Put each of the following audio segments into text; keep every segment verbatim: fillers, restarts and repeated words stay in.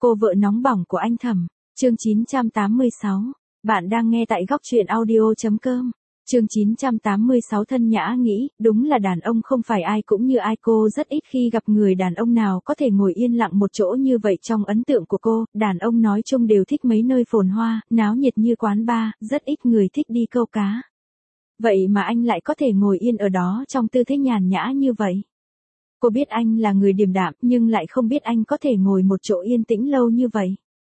Cô vợ nóng bỏng của anh Thẩm, chương chín trăm tám mươi sáu. Bạn đang nghe tại góc truyện audio.com. Chương chín trăm tám mươi sáu. Thân Nhã nghĩ, đúng là đàn ông không phải ai cũng như ai, cô rất ít khi gặp người đàn ông nào có thể ngồi yên lặng một chỗ như vậy. Trong ấn tượng của cô, đàn ông nói chung đều thích mấy nơi phồn hoa, náo nhiệt như quán bar, rất ít người thích đi câu cá. Vậy mà anh lại có thể ngồi yên ở đó trong tư thế nhàn nhã như vậy. Cô biết anh là người điềm đạm, nhưng lại không biết anh có thể ngồi một chỗ yên tĩnh lâu như vậy.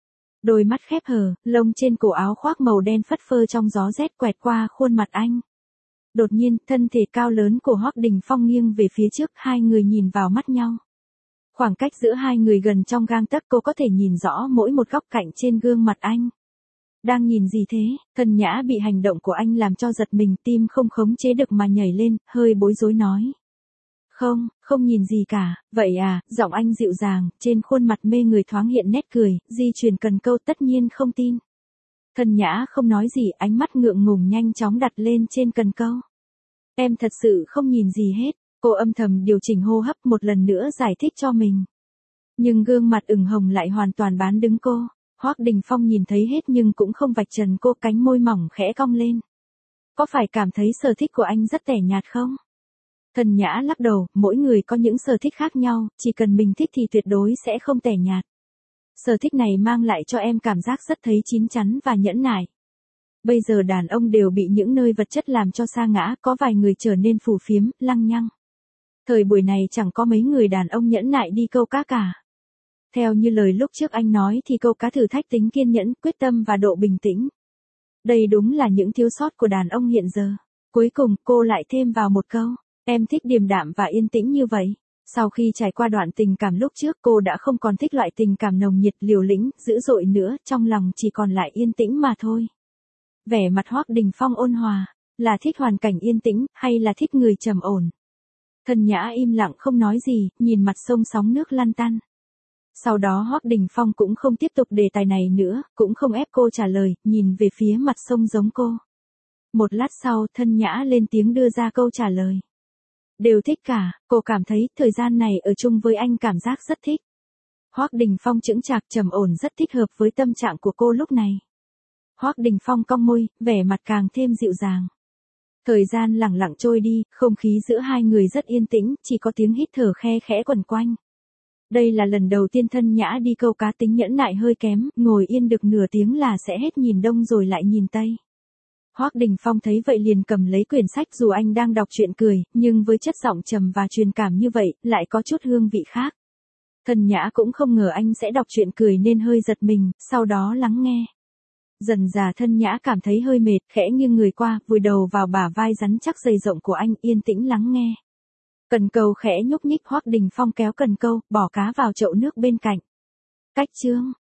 Đôi mắt khép hờ, lông trên cổ áo khoác màu đen phất phơ trong gió rét quẹt qua khuôn mặt anh. Đột nhiên, thân thể cao lớn của Hoắc Đình Phong nghiêng về phía trước, hai người nhìn vào mắt nhau. Khoảng cách giữa hai người gần trong gang tấc, cô có thể nhìn rõ mỗi một góc cạnh trên gương mặt anh. Đang nhìn gì thế? Thân Nhã bị hành động của anh làm cho giật mình, tim không khống chế được mà nhảy lên, hơi bối rối nói. Không, không nhìn gì cả. Vậy à? Giọng anh dịu dàng, trên khuôn mặt mê người thoáng hiện nét cười, di truyền cần câu. Tất nhiên không tin. Thân Nhã không nói gì, ánh mắt ngượng ngùng nhanh chóng đặt lên trên cần câu. Em thật sự không nhìn gì hết. Cô âm thầm điều chỉnh hô hấp, một lần nữa giải thích cho mình. Nhưng gương mặt ửng hồng lại hoàn toàn bán đứng cô. Hoắc Đình Phong nhìn thấy hết nhưng cũng không vạch trần cô, cánh môi mỏng khẽ cong lên. Có phải cảm thấy sở thích của anh rất tẻ nhạt không? Thân Nhã lắc đầu, mỗi người có những sở thích khác nhau, chỉ cần mình thích thì tuyệt đối sẽ không tẻ nhạt. Sở thích này mang lại cho em cảm giác rất thấy chín chắn và nhẫn nại. Bây giờ đàn ông đều bị những nơi vật chất làm cho sa ngã, có vài người trở nên phù phiếm, lăng nhăng. Thời buổi này chẳng có mấy người đàn ông nhẫn nại đi câu cá cả. Theo như lời lúc trước anh nói thì câu cá thử thách tính kiên nhẫn, quyết tâm và độ bình tĩnh. Đây đúng là những thiếu sót của đàn ông hiện giờ. Cuối cùng cô lại thêm vào một câu. Em thích điềm đạm và yên tĩnh như vậy. Sau khi trải qua đoạn tình cảm lúc trước, cô đã không còn thích loại tình cảm nồng nhiệt, liều lĩnh, dữ dội nữa, trong lòng chỉ còn lại yên tĩnh mà thôi. Vẻ mặt Hoắc Đình Phong ôn hòa, là thích hoàn cảnh yên tĩnh, hay là thích người trầm ổn? Thân Nhã im lặng không nói gì, nhìn mặt sông sóng nước lăn tăn. Sau đó Hoắc Đình Phong cũng không tiếp tục đề tài này nữa, cũng không ép cô trả lời, nhìn về phía mặt sông giống cô. Một lát sau, Thân Nhã lên tiếng đưa ra câu trả lời. Đều thích cả, cô cảm thấy thời gian này ở chung với anh cảm giác rất thích. Hoắc Đình Phong chững chạc trầm ổn rất thích hợp với tâm trạng của cô lúc này. Hoắc Đình Phong cong môi, vẻ mặt càng thêm dịu dàng. Thời gian lẳng lặng trôi đi, không khí giữa hai người rất yên tĩnh, chỉ có tiếng hít thở khe khẽ quẩn quanh. Đây là lần đầu tiên Thân Nhã đi câu cá, tính nhẫn nại hơi kém, ngồi yên được nửa tiếng là sẽ hết nhìn đông rồi lại nhìn tây. Hoắc Đình Phong thấy vậy liền cầm lấy quyển sách, dù anh đang đọc truyện cười, nhưng với chất giọng trầm và truyền cảm như vậy, lại có chút hương vị khác. Thân Nhã cũng không ngờ anh sẽ đọc truyện cười nên hơi giật mình, sau đó lắng nghe. Dần dà Thân Nhã cảm thấy hơi mệt, khẽ nghiêng người qua, vùi đầu vào bả vai rắn chắc dày rộng của anh, yên tĩnh lắng nghe. Cần câu khẽ nhúc nhích, Hoắc Đình Phong kéo cần câu, bỏ cá vào chậu nước bên cạnh. Cách chương,